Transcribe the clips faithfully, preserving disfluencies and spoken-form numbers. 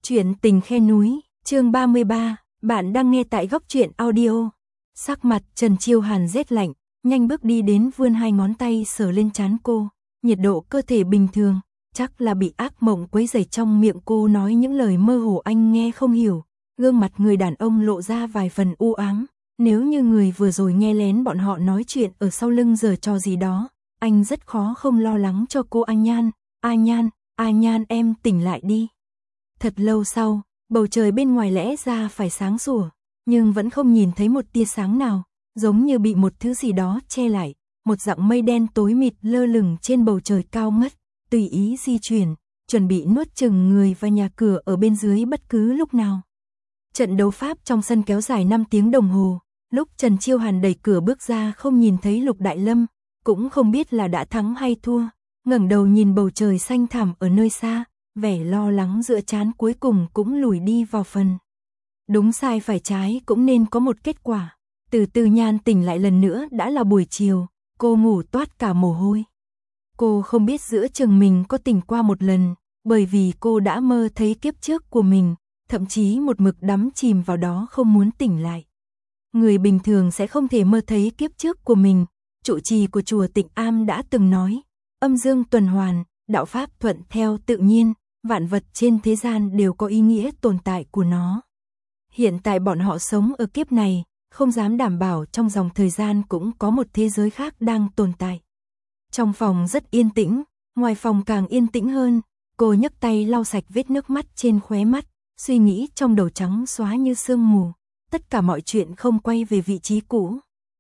Chuyện tình khe núi, chương ba mươi ba, bạn đang nghe tại Góc Truyện Audio. Sắc mặt Trần Chiêu Hàn rét lạnh, nhanh bước đi đến vươn hai ngón tay sờ lên trán cô, nhiệt độ cơ thể bình thường, chắc là bị ác mộng quấy rầy trong miệng cô nói những lời mơ hồ anh nghe không hiểu, gương mặt người đàn ông lộ ra vài phần u ám, nếu như người vừa rồi nghe lén bọn họ nói chuyện ở sau lưng giở trò gì đó, anh rất khó không lo lắng cho cô A Nhan, A Nhan, A Nhan em tỉnh lại đi. Thật lâu sau, bầu trời bên ngoài lẽ ra phải sáng sủa, nhưng vẫn không nhìn thấy một tia sáng nào, giống như bị một thứ gì đó che lại, một dặng mây đen tối mịt lơ lửng trên bầu trời cao ngất, tùy ý di chuyển, chuẩn bị nuốt chửng người và nhà cửa ở bên dưới bất cứ lúc nào. Trận đấu Pháp trong sân kéo dài năm tiếng đồng hồ, lúc Trần Chiêu Hàn đẩy cửa bước ra không nhìn thấy Lục Đại Lâm, cũng không biết là đã thắng hay thua, ngẩng đầu nhìn bầu trời xanh thẳm ở nơi xa. Vẻ lo lắng giữa trán cuối cùng cũng lùi đi vào phần. Đúng sai phải trái cũng nên có một kết quả. Từ từ Nhan tỉnh lại lần nữa đã là buổi chiều, cô ngủ toát cả mồ hôi. Cô không biết giữa chừng mình có tỉnh qua một lần, bởi vì cô đã mơ thấy kiếp trước của mình, thậm chí một mực đắm chìm vào đó không muốn tỉnh lại. Người bình thường sẽ không thể mơ thấy kiếp trước của mình, trụ trì của chùa Tịnh Am đã từng nói, âm dương tuần hoàn, đạo pháp thuận theo tự nhiên. Vạn vật trên thế gian đều có ý nghĩa tồn tại của nó. Hiện tại bọn họ sống ở kiếp này, không dám đảm bảo trong dòng thời gian cũng có một thế giới khác đang tồn tại. Trong phòng rất yên tĩnh, ngoài phòng càng yên tĩnh hơn, cô nhấc tay lau sạch vết nước mắt trên khóe mắt, suy nghĩ trong đầu trắng xóa như sương mù, tất cả mọi chuyện không quay về vị trí cũ.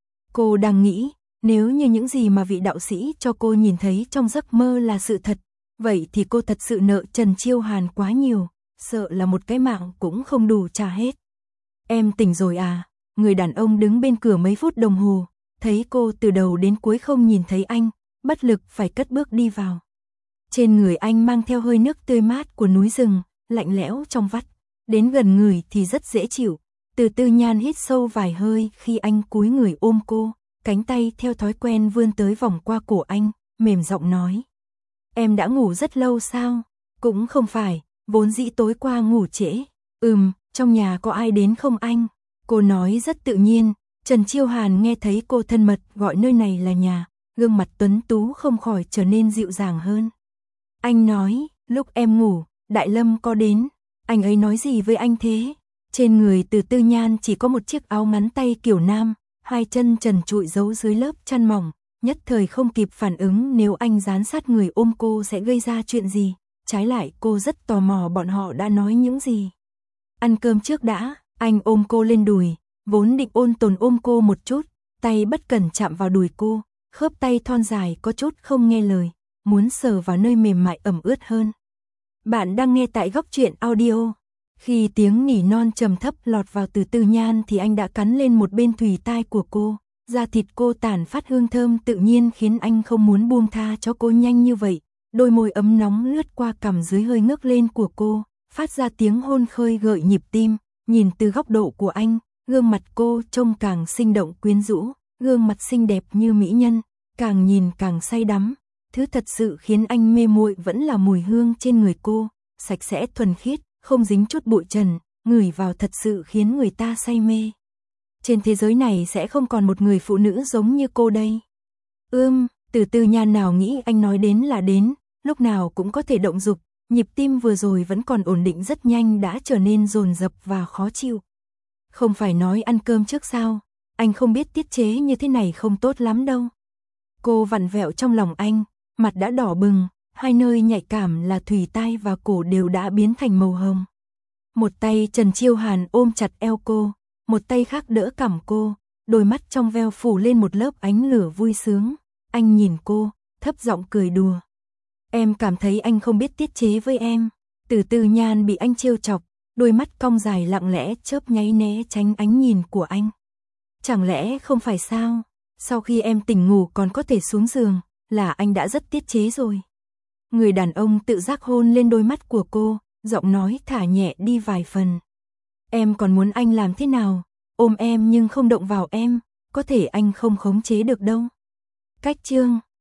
Cô đang nghĩ, nếu như những gì mà vị đạo sĩ cho cô nhìn thấy trong giấc mơ là sự thật, vậy thì cô thật sự nợ Trần Chiêu Hàn quá nhiều, sợ là một cái mạng cũng không đủ trả hết. Em tỉnh rồi à? Người đàn ông đứng bên cửa mấy phút đồng hồ, thấy cô từ đầu đến cuối không nhìn thấy anh, bất lực phải cất bước đi vào. Trên người anh mang theo hơi nước tươi mát của núi rừng, lạnh lẽo trong vắt, đến gần người thì rất dễ chịu. Từ từ Nhan hít sâu vài hơi khi anh cúi người ôm cô, cánh tay theo thói quen vươn tới vòng qua cổ anh, mềm giọng nói. Em đã ngủ rất lâu sao? Cũng không phải, vốn dĩ tối qua ngủ trễ. Ừm, trong nhà có ai đến không anh? Cô nói rất tự nhiên, Trần Chiêu Hàn nghe thấy cô thân mật gọi nơi này là nhà, gương mặt tuấn tú không khỏi trở nên dịu dàng hơn. Anh nói, lúc em ngủ, Đại Lâm có đến, anh ấy nói gì với anh thế? Trên người Từ Tư Nhan chỉ có một chiếc áo ngắn tay kiểu nam, hai chân trần trụi giấu dưới lớp chăn mỏng. Nhất thời không kịp phản ứng nếu anh dán sát người ôm cô sẽ gây ra chuyện gì, trái lại cô rất tò mò bọn họ đã nói những gì. Ăn cơm trước đã, anh ôm cô lên đùi, vốn định ôn tồn ôm cô một chút, tay bất cẩn chạm vào đùi cô, khớp tay thon dài có chút không nghe lời, muốn sờ vào nơi mềm mại ẩm ướt hơn. Bạn đang nghe tại Góc Truyện Audio. Khi tiếng nỉ non trầm thấp lọt vào Từ Tư Nhan thì anh đã cắn lên một bên thùy tai của cô. Da thịt cô tản phát hương thơm tự nhiên khiến anh không muốn buông tha cho cô nhanh như vậy. Đôi môi ấm nóng lướt qua cằm dưới hơi ngước lên của cô, phát ra tiếng hôn khơi gợi nhịp tim. Nhìn từ góc độ của anh, gương mặt cô trông càng sinh động quyến rũ, gương mặt xinh đẹp như mỹ nhân, càng nhìn càng say đắm. Thứ thật sự khiến anh mê muội vẫn là mùi hương trên người cô, sạch sẽ thuần khiết, không dính chút bụi trần, ngửi vào thật sự khiến người ta say mê. Trên thế giới này sẽ không còn một người phụ nữ giống như cô đây. Ưm, Từ Tư Nhan nào nghĩ anh nói đến là đến, lúc nào cũng có thể động dục, nhịp tim vừa rồi vẫn còn ổn định rất nhanh đã trở nên dồn dập và khó chịu. Không phải nói ăn cơm trước sao, anh không biết tiết chế như thế này không tốt lắm đâu. Cô vặn vẹo trong lòng anh, mặt đã đỏ bừng, hai nơi nhạy cảm là thùy tai và cổ đều đã biến thành màu hồng. Một tay Trần Chiêu Hàn ôm chặt eo cô, một tay khác đỡ cằm cô, đôi mắt trong veo phủ lên một lớp ánh lửa vui sướng. Anh nhìn cô, thấp giọng cười đùa. Em cảm thấy anh không biết tiết chế với em. Từ Tư Nhan bị anh trêu chọc, đôi mắt cong dài lặng lẽ chớp nháy né tránh ánh nhìn của anh. Chẳng lẽ không phải sao? Sau khi em tỉnh ngủ còn có thể xuống giường, là anh đã rất tiết chế rồi. Người đàn ông tự giác hôn lên đôi mắt của cô, giọng nói thả nhẹ đi vài phần. Em còn muốn anh làm thế nào? Ôm em nhưng không động vào em, có thể anh không khống chế được đâu. Cách chương